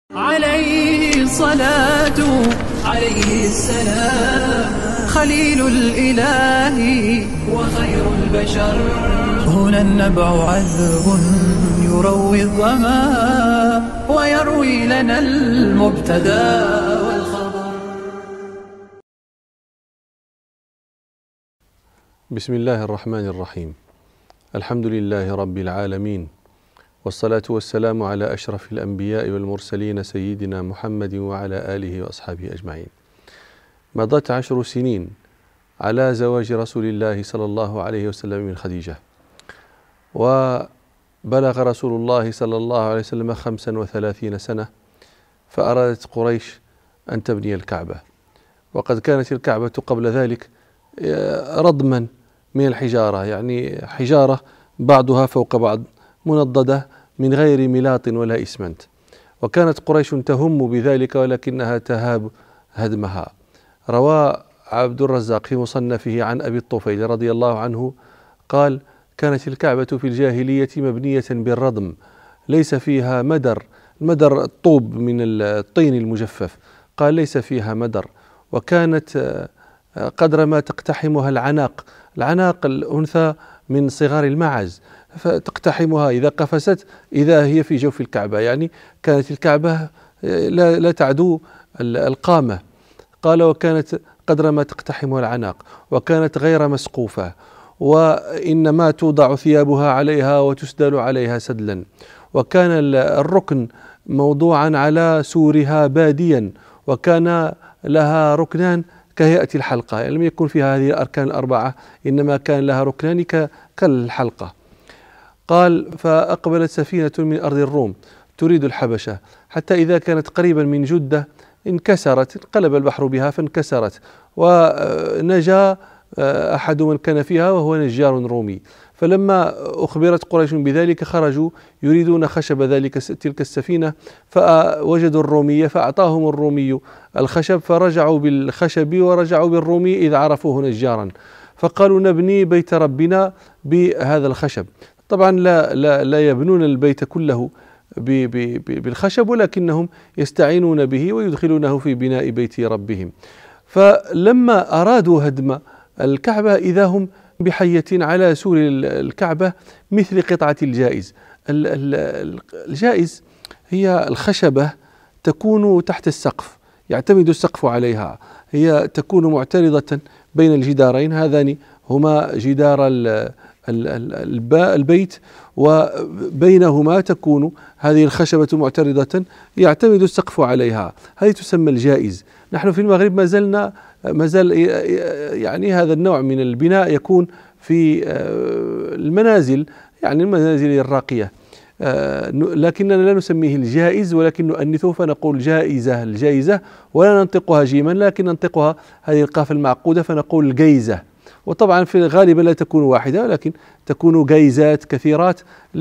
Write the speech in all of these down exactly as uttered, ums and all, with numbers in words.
عليه الصلاة عليه السلام خليل الإله وخير البشر. هنا النبع عذب يروي الظما ويروي لنا المبتدى والخبر. بسم الله الرحمن الرحيم. الحمد لله رب العالمين، والصلاة والسلام على أشرف الأنبياء والمرسلين سيدنا محمد وعلى آله وأصحابه أجمعين. مضت عشر سنين على زواج رسول الله صلى الله عليه وسلم من خديجة، وبلغ رسول الله صلى الله عليه وسلم خمسا وثلاثين سنة، فأرادت قريش أن تبني الكعبة، وقد كانت الكعبة قبل ذلك ردما من الحجارة، يعني حجارة بعضها فوق بعض منضدة من غير ملاط ولا إسمنت، وكانت قريش تهم بذلك ولكنها تهاب هدمها. روى عبد الرزاق في مصنفه عن أبي الطفيل رضي الله عنه قال: كانت الكعبة في الجاهلية مبنية بالردم، ليس فيها مدر، المدر الطوب من الطين المجفف، قال ليس فيها مدر، وكانت قدر ما تقتحمها العناق، العناق الأنثى من صغار المعز، فتقتحمها إذا قفست إذا هي في جوف الكعبة، يعني كانت الكعبة لا, لا تعدو القامة. قال: وكانت قدر ما تقتحمها العناق، وكانت غير مسقوفة، وإنما توضع ثيابها عليها وتسدل عليها سدلا، وكان الركن موضوعا على سورها باديا، وكان لها ركنان كهيئة الحلقة، يعني لم يكن فيها هذه الأركان الأربعة، إنما كان لها ركنان كالحلقة. قال: فأقبلت سفينة من أرض الروم تريد الحبشة، حتى إذا كانت قريبا من جدة انكسرت، انقلب البحر بها فانكسرت، ونجا أحد من كان فيها وهو نجار رومي. فلما أخبرت قريش بذلك خرجوا يريدون خشب ذلك تلك السفينة، فوجدوا الرومية فأعطاهم الرومي الخشب، فرجعوا بالخشب ورجعوا بالرومي إذ عرفوه نجارا، فقالوا: نبني بيت ربنا بهذا الخشب. طبعا لا, لا, لا يبنون البيت كله بالخشب، ولكنهم يستعينون به ويدخلونه في بناء بيت ربهم. فلما أرادوا هدم الكعبة إذا هم بحية على سور الكعبة مثل قطعة الجائز. الجائز هي الخشبة تكون تحت السقف، يعتمد السقف عليها، هي تكون معترضة بين الجدارين، هذان هما جدار البيت وبينهما تكون هذه الخشبة معترضة يعتمد السقف عليها، هذه تسمى الجائز. نحن في المغرب ما زلنا ما زال يعني هذا النوع من البناء يكون في المنازل، يعني المنازل الراقية، لكننا لا نسميه الجائز ولكن نؤنثه فنقول جائزة، الجائزة، ولا ننطقها جيما لكن ننطقها هذه القاف المعقودة فنقول الجيزة. وطبعا في الغالب لا تكون واحدة ولكن تكون جيزات كثيرات،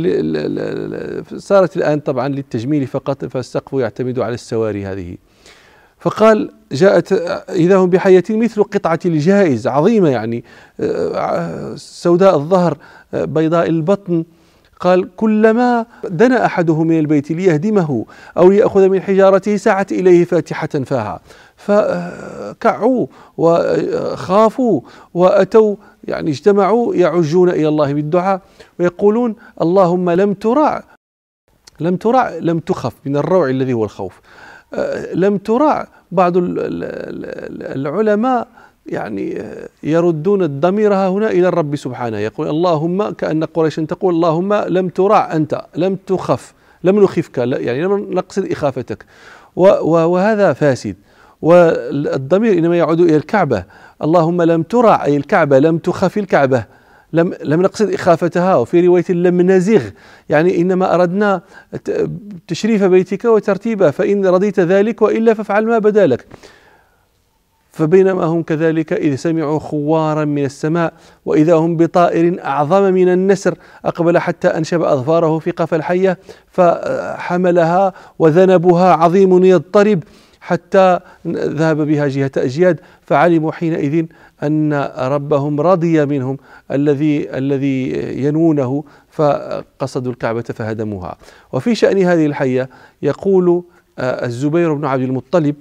صارت الآن طبعا للتجميل فقط، فالسقف يعتمد على السواري هذه. فقال: جاءت إذا هم بحية مثل قطعة الجائز، عظيمة يعني سوداء الظهر بيضاء البطن. قال: كلما دنا أحدهم من البيت ليهدمه أو ليأخذ من حجارته سعت إليه فاتحة فاها، فكعوا وخافوا وأتوا، يعني اجتمعوا يعجون إلى الله بالدعاء ويقولون: اللهم لم ترع لم ترع لم تخف، من الروع الذي هو الخوف، لم ترع. بعض العلماء يعني يردون الضمير هنا إلى الرب سبحانه، يقول: اللهم، كأن قريشا تقول: اللهم لم ترع أنت، لم تخف، لم نخفك، يعني لم نقصد إخافتك، وهذا فاسد. والضمير إنما يعود إلى الكعبة، اللهم لم ترع أي الكعبة، لم تخف الكعبة، لم لم نقصد إخافتها. وفي رواية لم نزغ، يعني إنما أردنا تشريف بيتك وترتيبه، فإن رضيت ذلك وإلا فافعل ما بدا لك. فبينما هم كذلك إذ سمعوا خوارا من السماء وإذا هم بطائر أعظم من النسر أقبل حتى أنشب أظفاره في قفا الحية فحملها وذنبها عظيم يضطرب حتى ذهب بها جهة أجياد، فعلموا حينئذ أن ربهم رضي منهم الذي الذي ينوونه، فقصدوا الكعبة فهدموها. وفي شأن هذه الحية يقول الزبير بن عبد المطلب: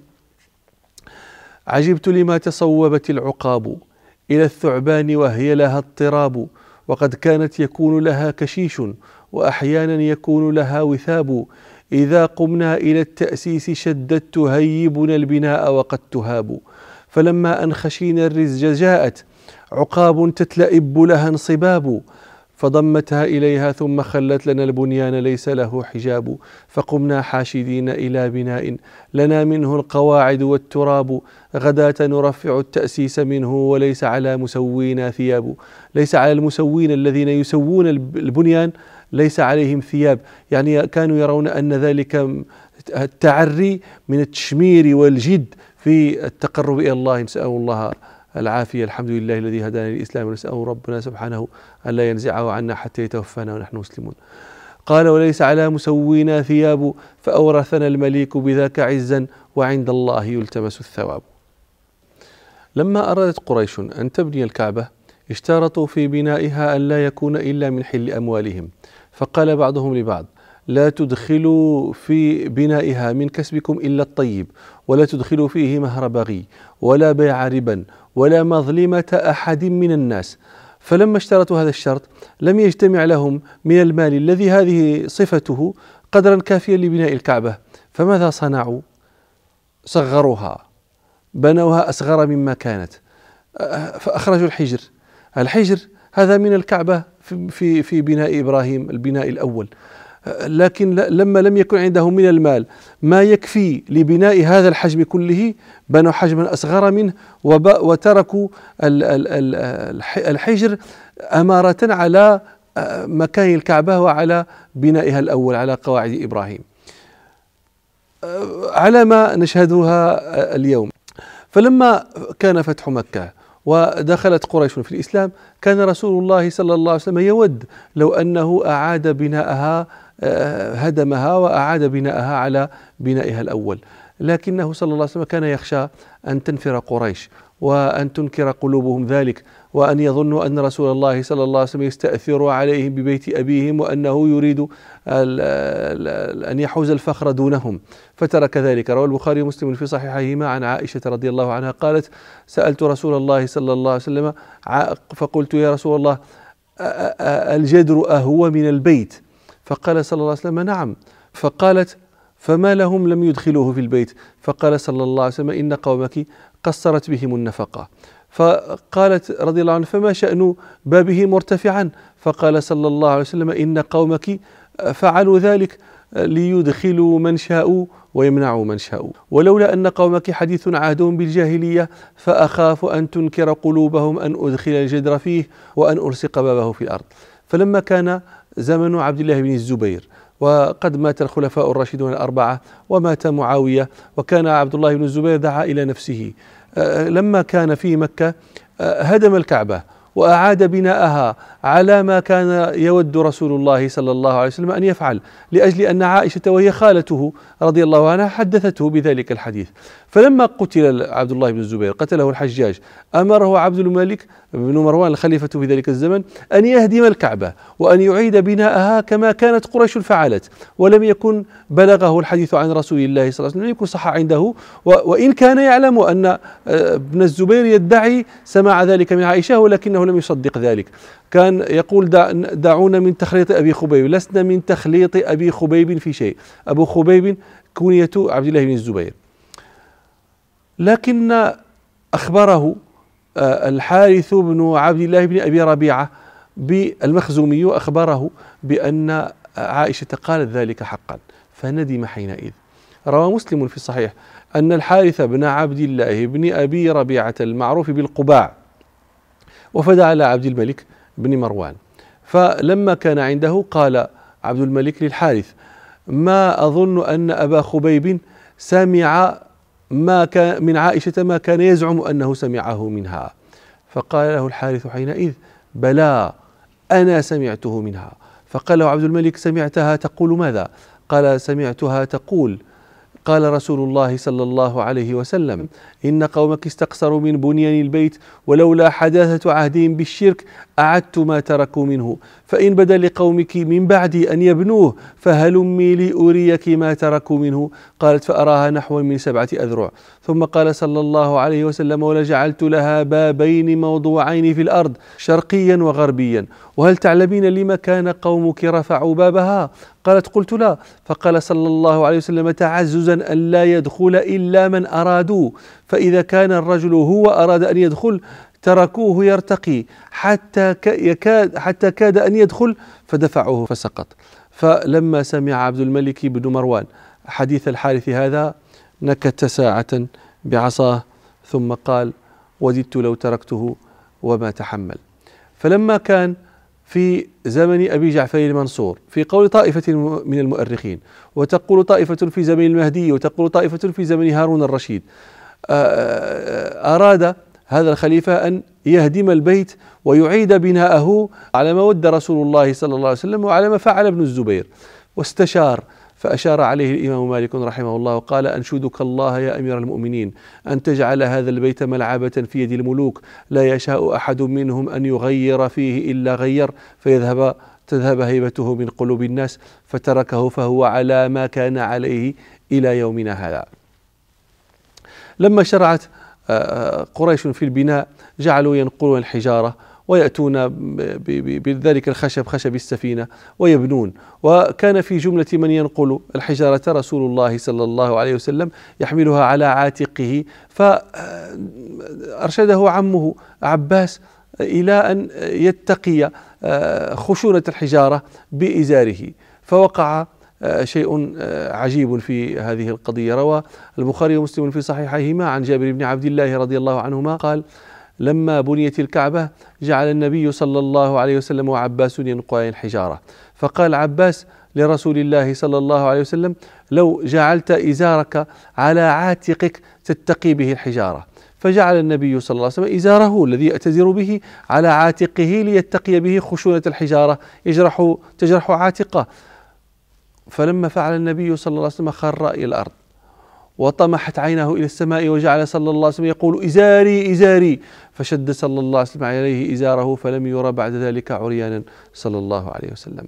عجبت لما تصوبت العقاب إلى الثعبان وهي لها اضطراب، وقد كانت يكون لها كشيش وأحيانا يكون لها وثاب، إذا قمنا إلى التأسيس شدت تهيبنا البناء وقد تهاب، فلما أن خشينا الرزج جاءت عقاب تتلئب لها انصباب، فضمتها إليها ثم خلت لنا البنيان ليس له حجاب، فقمنا حاشدين إلى بناء لنا منه القواعد والتراب، غداة نرفع التأسيس منه وليس على مسوينا ثياب. ليس على المسوين الذين يسوون البنيان ليس عليهم ثياب، يعني كانوا يرون أن ذلك التعري من التشمير والجد في التقرب إلى الله. نسأل الله العافية. الحمد لله الذي هدانا للإسلام، ونسأل ربنا سبحانه أن لا ينزعه عنا حتى يتوفانا ونحن مسلمون. قال: وليس على مسوينا ثياب، فأورثنا المليك بذاك عزا وعند الله يلتمس الثواب. لما أرادت قريش أن تبني الكعبة اشترطوا في بنائها أن لا يكون إلا من حل أموالهم، فقال بعضهم لبعض: لا تدخلوا في بنائها من كسبكم إلا الطيب، ولا تدخلوا فيه مهر بغي ولا بيع ربا ولا مظلمة أحد من الناس. فلما اشترطوا هذا الشرط لم يجتمع لهم من المال الذي هذه صفته قدرا كافيا لبناء الكعبة، فماذا صنعوا؟ صغروها، بنوها أصغر مما كانت، فأخرجوا الحجر. الحجر هذا من الكعبة في في بناء إبراهيم البناء الأول، لكن لما لم يكن عندهم من المال ما يكفي لبناء هذا الحجم كله بنوا حجما أصغر منه وتركوا الحجر أمارة على مكان الكعبة وعلى بنائها الأول على قواعد إبراهيم، على ما نشهدها اليوم. فلما كان فتح مكة ودخلت قريش في الإسلام كان رسول الله صلى الله عليه وسلم يود لو أنه أعاد بناءها، هدمها وأعاد بناءها على بنائها الأول، لكنه صلى الله عليه وسلم كان يخشى أن تنفر قريش وأن تنكر قلوبهم ذلك، وأن يظنوا أن رسول الله صلى الله عليه وسلم يستأثر عليهم ببيت أبيهم وأنه يريد أن يحوز الفخر دونهم، فترك ذلك. روى البخاري ومسلم في صحيحيهما عن عائشة رضي الله عنها قالت: سألت رسول الله صلى الله عليه وسلم فقلت: يا رسول الله، الجدر أهو من البيت؟ فقال صلى الله عليه وسلم: نعم. فقالت: فما لهم لم يدخلوه في البيت؟ فقال صلى الله عليه وسلم: إن قومك قصرت بهم النفقة. فقالت رضي الله عنها: فما شأن بابه مرتفعا؟ فقال صلى الله عليه وسلم: إن قومك فعلوا ذلك ليدخلوا من شاءوا ويمنعوا من شاءوا، ولولا أن قومك حديث عهدهم بالجاهلية فأخاف أن تنكر قلوبهم أن أدخل الجدر فيه وأن ألصق بابه في الأرض. فلما كان زمن عبد الله بن الزبير وقد مات الخلفاء الراشدون الأربعة ومات معاوية، وكان عبد الله بن الزبير دعا إلى نفسه، لما كان في مكة هدم الكعبة وأعاد بناءها على ما كان يود رسول الله صلى الله عليه وسلم أن يفعل، لأجل أن عائشة وهي خالته رضي الله عنها حدثته بذلك الحديث. فلما قتل عبد الله بن الزبير قتله الحجاج أمره عبد الملك بن مروان الخليفة في ذلك الزمن أن يهدم الكعبة وأن يعيد بناءها كما كانت قريش فعلت، ولم يكن بلغه الحديث عن رسول الله صلى الله عليه وسلم، لم يكن صح عنده، وإن كان يعلم أن ابن الزبير يدعي سماع ذلك من عائشة ولكنه لم يصدق ذلك. كان يقول: دعونا من تخليط أبي خبيب، لسنا من تخليط أبي خبيب في شيء. أبو خبيب كنية عبد الله بن الزبير. لكن أخبره الحارث بن عبد الله بن أبي ربيعة بالمخزومي أخبره بأن عائشة قالت ذلك حقا، فندم حينئذ. روى مسلم في الصحيح أن الحارث بن عبد الله بن أبي ربيعة المعروف بالقباع وفد على عبد الملك بن مروان، فلما كان عنده قال عبد الملك للحارث: ما أظن أن أبا خبيب سمع ما كان من عائشة ما كان يزعم أنه سمعه منها. فقال له الحارث حينئذ: بلى، أنا سمعته منها. فقال له عبد الملك: سمعتها تقول ماذا؟ قال: سمعتها تقول قال رسول الله صلى الله عليه وسلم: إن قومك استقصروا من بنيان البيت، ولولا حداثة عهدهم بالشرك أعدت ما تركوا منه، فإن بدا لقومك من بعد أن يبنوه فهلمي لأريك ما تركوا منه. قالت: فأراها نحو من سبعة أذرع. ثم قال صلى الله عليه وسلم: ولجعلت لها بابين موضوعين في الأرض، شرقيا وغربيا، وهل تعلمين لما كان قومك رفعوا بابها؟ قالت: قلت لا. فقال صلى الله عليه وسلم: تعززا أن لا يدخل إلا من أرادوا، فإذا كان الرجل هو أراد أن يدخل تركوه يرتقي حتى يكاد حتى كاد أن يدخل فدفعوه فسقط. فلما سمع عبد الملك بن مروان حديث الحارث هذا نكت ساعة بعصاه ثم قال: وددت لو تركته وما تحمل. فلما كان في زمن أبي جعفر المنصور، في قول طائفة من المؤرخين، وتقول طائفة في زمن المهدي، وتقول طائفة في زمن هارون الرشيد، أراد هذا الخليفة أن يهدم البيت ويعيد بناءه على ما ود رسول الله صلى الله عليه وسلم وعلى ما فعل ابن الزبير، واستشار فأشار عليه الإمام مالك رحمه الله وقال: أنشدك الله يا أمير المؤمنين أن تجعل هذا البيت ملعبة في يد الملوك، لا يشاء أحد منهم أن يغير فيه إلا غير، فيذهب تذهب هيبته من قلوب الناس، فتركه فهو على ما كان عليه إلى يومنا هذا. لما شرعت قريش في البناء جعلوا ينقلون الحجارة ويأتون بذلك الخشب، خشب السفينة، ويبنون. وكان في جملة من ينقل الحجارة رسول الله صلى الله عليه وسلم يحملها على عاتقه، فأرشده عمه عباس إلى أن يتقي خشونة الحجارة بإزاره، فوقع شيء عجيب في هذه القضية. روى البخاري ومسلم في صحيحيهما عن جابر بن عبد الله رضي الله عنهما قال: لما بنيت الكعبة جعل النبي صلى الله عليه وسلم وعباس ينقلان الحجارة، فقال عباس لرسول الله صلى الله عليه وسلم: لو جعلت إزارك على عاتقك تتقي به الحجارة، فجعل النبي صلى الله عليه وسلم إزاره الذي يأتزر به على عاتقه ليتقي به خشونة الحجارة يجرح تجرح عاتقه. فلما فعل النبي صلى الله عليه وسلم خر إلى الأرض وطمحت عينه إلى السماء، وجعل صلى الله عليه وسلم يقول: إزاري إزاري، فشد صلى الله عليه وسلم عليه إزاره فلم يرى بعد ذلك عريانا صلى الله عليه وسلم.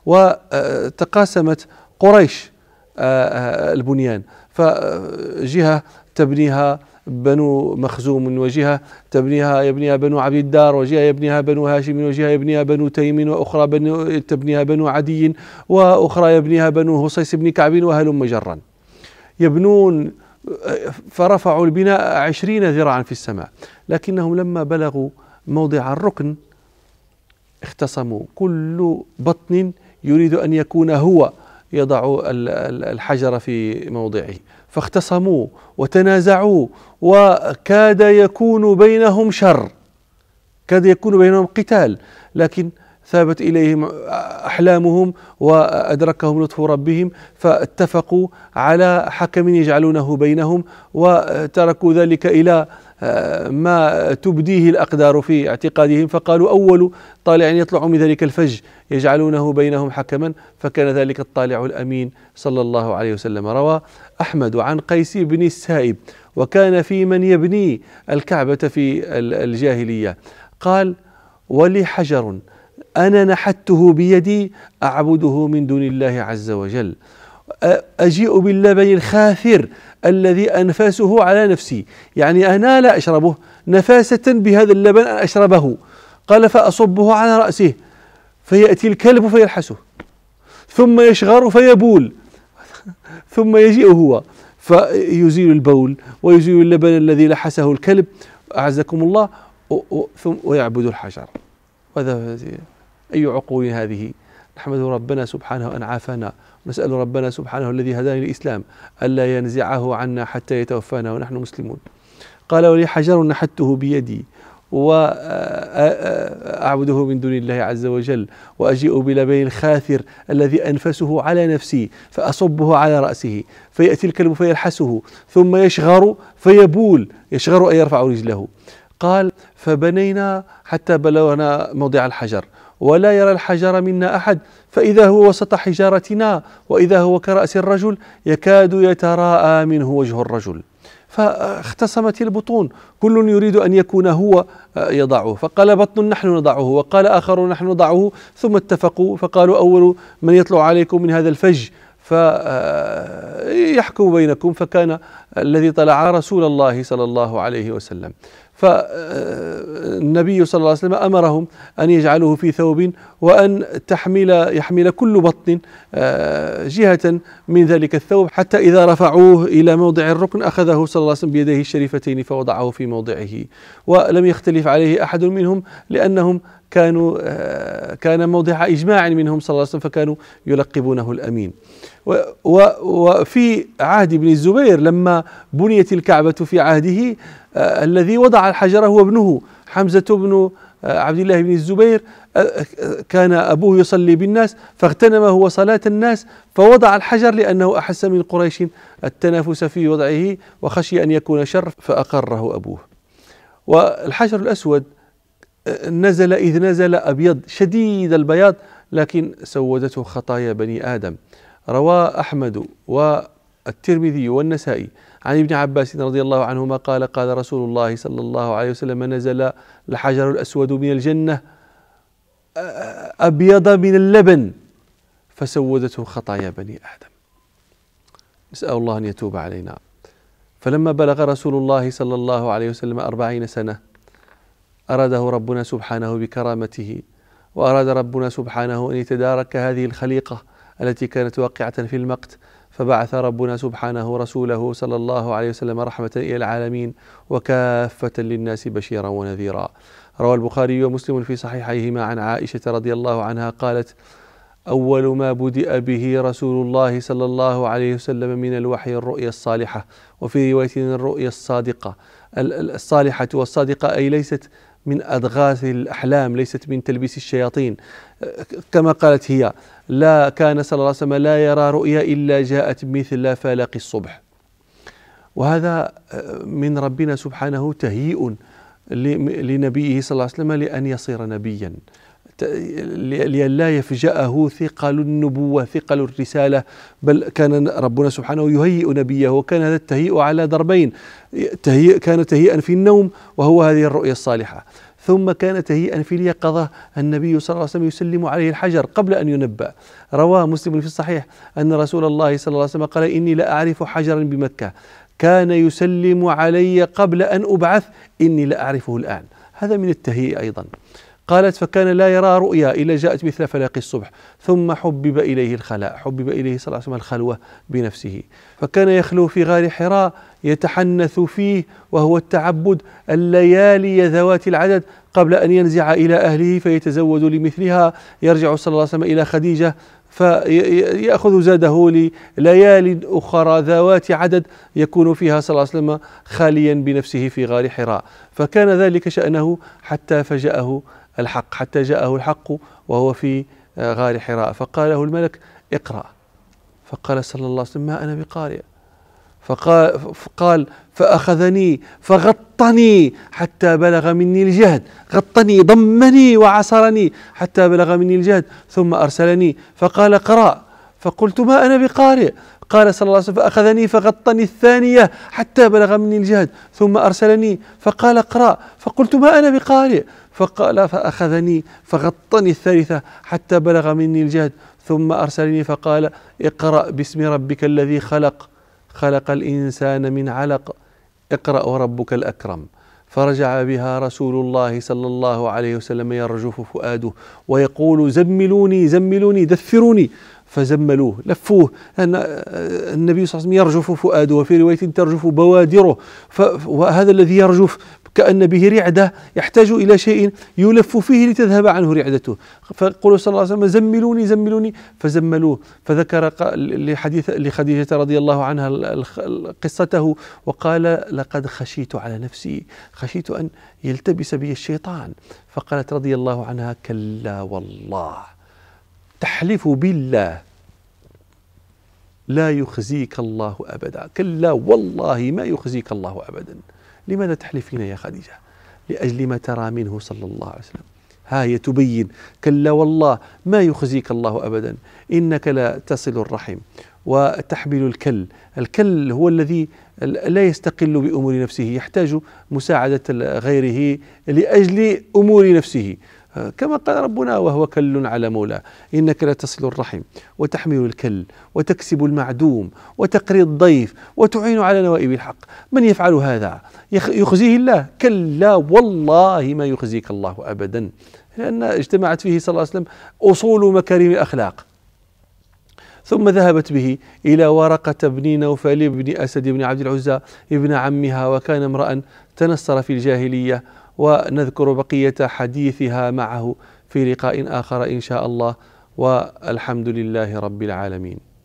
وتقاسمت قريش البنيان، فجهة تبنيها بنو مخزوم، وجهة تبنيها يبنيها بنو عبد الدار، وجهة يبنيها بنو هاشم، وجهة يبنيها بنو تيم، وأخرى بنو تبنيها بنو عدي، وأخرى يبنيها بنو هصيص بن كعب، وهلم جرا يبنون. فرفعوا البناء عشرين ذراعا في السماء، لكنهم لما بلغوا موضع الركن اختصموا، كل بطن يريد أن يكون هو يضع الحجر في موضعه، فاختصموا وتنازعوا، وكاد يكون بينهم شر، كاد يكون بينهم قتال، لكن ثابت إليهم أحلامهم وأدركهم لطف ربهم، فاتفقوا على حكم يجعلونه بينهم، وتركوا ذلك إلى ما تبديه الأقدار في اعتقادهم، فقالوا: أول طالع يطلع من ذلك الفج يجعلونه بينهم حكما، فكان ذلك الطالع الأمين صلى الله عليه وسلم. روى أحمد عن قيس بن السائب، وكان في من يبني الكعبة في الجاهلية، قال: ولي حجر أنا نحته بيدي أعبده من دون الله عز وجل، أجيء باللبن الخاثر الذي أنفاسه على نفسي، يعني أنا لا أشربه، نفاسة بهذا اللبن أن أشربه. قال: فأصبه على رأسه فيأتي الكلب فيلحسه، ثم يشغر فيبول، ثم يجيء هو فيزيل البول ويزيل اللبن الذي لحسه الكلب أعزكم الله، ويعبد الحجر. وهذا أي عقول هذه! نحمد ربنا سبحانه أن عافانا، ونسأل ربنا سبحانه الذي هداني الإسلام ألا ينزعه عنا حتى يتوفانا ونحن مسلمون. قال: ولي حجر نحته بيدي وأعبده من دون الله عز وجل، وأجيء بلبن الخاثر الذي أنفسه على نفسي فأصبه على رأسه، فيأتي الكلب فيلحسه، ثم يشغر فيبول، يشغر أي يرفع رجله. قال: فبنينا حتى بلغنا موضع الحجر، ولا يرى الحجر منا أحد، فإذا هو وسط حجارتنا وإذا هو كرأس الرجل يكاد يتراءى منه وجه الرجل. فاختصمت البطون، كل يريد أن يكون هو يضعه، فقال بطن نحن نضعه، وقال آخر نحن نضعه، ثم اتفقوا فقالوا أول من يطلع عليكم من هذا الفج فيحكم بينكم، فكان الذي طلع رسول الله صلى الله عليه وسلم. فالنبي صلى الله عليه وسلم أمرهم أن يجعلوه في ثوب، وأن تحمل يحمل كل بطن جهة من ذلك الثوب، حتى إذا رفعوه إلى موضع الركن أخذه صلى الله عليه وسلم بيديه الشريفتين فوضعه في موضعه، ولم يختلف عليه أحد منهم، لأنهم كانوا كان موضع إجماع منهم صلى الله عليه وسلم، فكانوا يلقبونه الأمين. وفي عهد ابن الزبير لما بنيت الكعبة في عهده، الذي وضع الحجر هو ابنه حمزة بن عبد الله بن الزبير، كان أبوه يصلي بالناس فاغتنم هو صلاة الناس فوضع الحجر، لأنه أحس من قريش التنافس في وضعه وخشي أن يكون شر فأقره أبوه. والحجر الأسود نزل إذ نزل أبيض شديد البياض، لكن سودته خطايا بني آدم. روى أحمد والترمذي والنسائي عن ابن عباس رضي الله عنهما قال قال رسول الله صلى الله عليه وسلم: نزل الحجر الأسود من الجنة أبيض من اللبن فسودته خطايا بني آدم. نسأل الله أن يتوب علينا. فلما بلغ رسول الله صلى الله عليه وسلم أربعين سنة أراده ربنا سبحانه بكرامته، وأراد ربنا سبحانه أن يتدارك هذه الخليقة التي كانت واقعة في المقت، فبعث ربنا سبحانه رسوله صلى الله عليه وسلم رحمة إلى العالمين وكافة للناس بشيرا ونذيرا. روى البخاري ومسلم في صحيحيهما عن عائشة رضي الله عنها قالت: أول ما بدأ به رسول الله صلى الله عليه وسلم من الوحي الرؤيا الصالحة، وفي رواية الرؤيا الصادقة. الصالحة والصادقة أي ليست من أضغاث الأحلام، ليست من تلبيس الشياطين، كما قالت هي: لا كان صلى الله عليه وسلم لا يرى رؤيا إلا جاءت مثل فلق الصبح. وهذا من ربنا سبحانه تهيئ لنبيه صلى الله عليه وسلم لأن يصير نبيا، لئلا يفجأه ثقل النبوة ثقل الرسالة، بل كان ربنا سبحانه يهيئ نبيه، وكان هذا التهيئ على ضربين: تهيئ كان تهيئا في النوم وهو هذه الرؤيا الصالحة، ثم كان تهيئا في اليقظة، النبي صلى الله عليه وسلم يسلم عليه الحجر قبل أن ينبأ. رواه مسلم في الصحيح أن رسول الله صلى الله عليه وسلم قال: إني لا أعرف حجرا بمكة كان يسلم علي قبل أن أبعث إني لا أعرفه الآن. هذا من التهيئ أيضا. قالت: فكان لا يرى رؤيا إلا جاءت مثل فلق الصبح، ثم حبب إليه الخلاء، حبب إليه صلى الله عليه وسلم الخلوة بنفسه، فكان يخلو في غار حراء يتحنث فيه وهو التعبد الليالي ذوات العدد قبل أن ينزع إلى أهله فيتزود لمثلها. يرجع صلى الله عليه وسلم إلى خديجة فيأخذ زاده لليال أخرى ذوات عدد يكون فيها صلى الله عليه وسلم خاليا بنفسه في غار حراء، فكان ذلك شأنه حتى فجأه الحق، حتى جاءه الحق وهو في غار حراء، فقال له الملك: اقرأ. فقال صلى الله عليه وسلم: ما أنا بقارئ. فقال, فقال فأخذني فغطني حتى بلغ مني الجهد، غطني ضمني وعصرني حتى بلغ مني الجهد، ثم أرسلني فقال: اقرأ. فقلت: ما أنا بقارئ. قال صلى الله عليه وسلم: فأخذني فغطني الثانية حتى بلغ مني الجهد، ثم أرسلني فقال: اقرأ. فقلت: ما أنا بقارئ. فقال: فأخذني فغطني الثالثة حتى بلغ مني الجهد، ثم أرسلني فقال: اقرأ باسم ربك الذي خلق خلق الإنسان من علق، اقرأ وربك الأكرم. فرجع بها رسول الله صلى الله عليه وسلم يرجف فؤاده ويقول: زملوني زملوني دثروني، فزملوه لفوه. النبي صلى الله عليه وسلم يرجف فؤاده، وفي رواية ترجف بوادره، وهذا الذي يرجف كأن به رعدة يحتاج إلى شيء يلف فيه لتذهب عنه رعدته، فقال صلى الله عليه وسلم: زملوني زملوني، فزملوه. فذكر لحديث لخديجة رضي الله عنها قصته وقال: لقد خشيت على نفسي، خشيت أن يلتبس بي الشيطان. فقالت رضي الله عنها: كلا والله، تحلف بالله لا يخزيك الله أبدا، كلا والله ما يخزيك الله أبدا. لماذا تحلفين يا خديجة؟ لأجل ما ترى منه صلى الله عليه وسلم. ها هي تبين كلا والله ما يخزيك الله أبدا، إنك لا تصل الرحم وتحمل الكل. الكل هو الذي لا يستقل بأمور نفسه، يحتاج مساعدة غيره لأجل أمور نفسه، كما قال ربنا وهو كل على مولاه. إنك لا تصل الرحم وتحمل الكل وتكسب المعدوم وتقري الضيف وتعين على نوائب الحق. من يفعل هذا يخزيه الله؟ كلا والله ما يخزيك الله أبدا، لأن اجتمعت فيه صلى الله عليه وسلم أصول مكارم الأخلاق. ثم ذهبت به إلى ورقة بن نوفل بن أسد بن عبد العزى ابن عمها، وكان امرأ تنصر في الجاهلية، ونذكر بقية حديثها معه في لقاء آخر إن شاء الله، والحمد لله رب العالمين.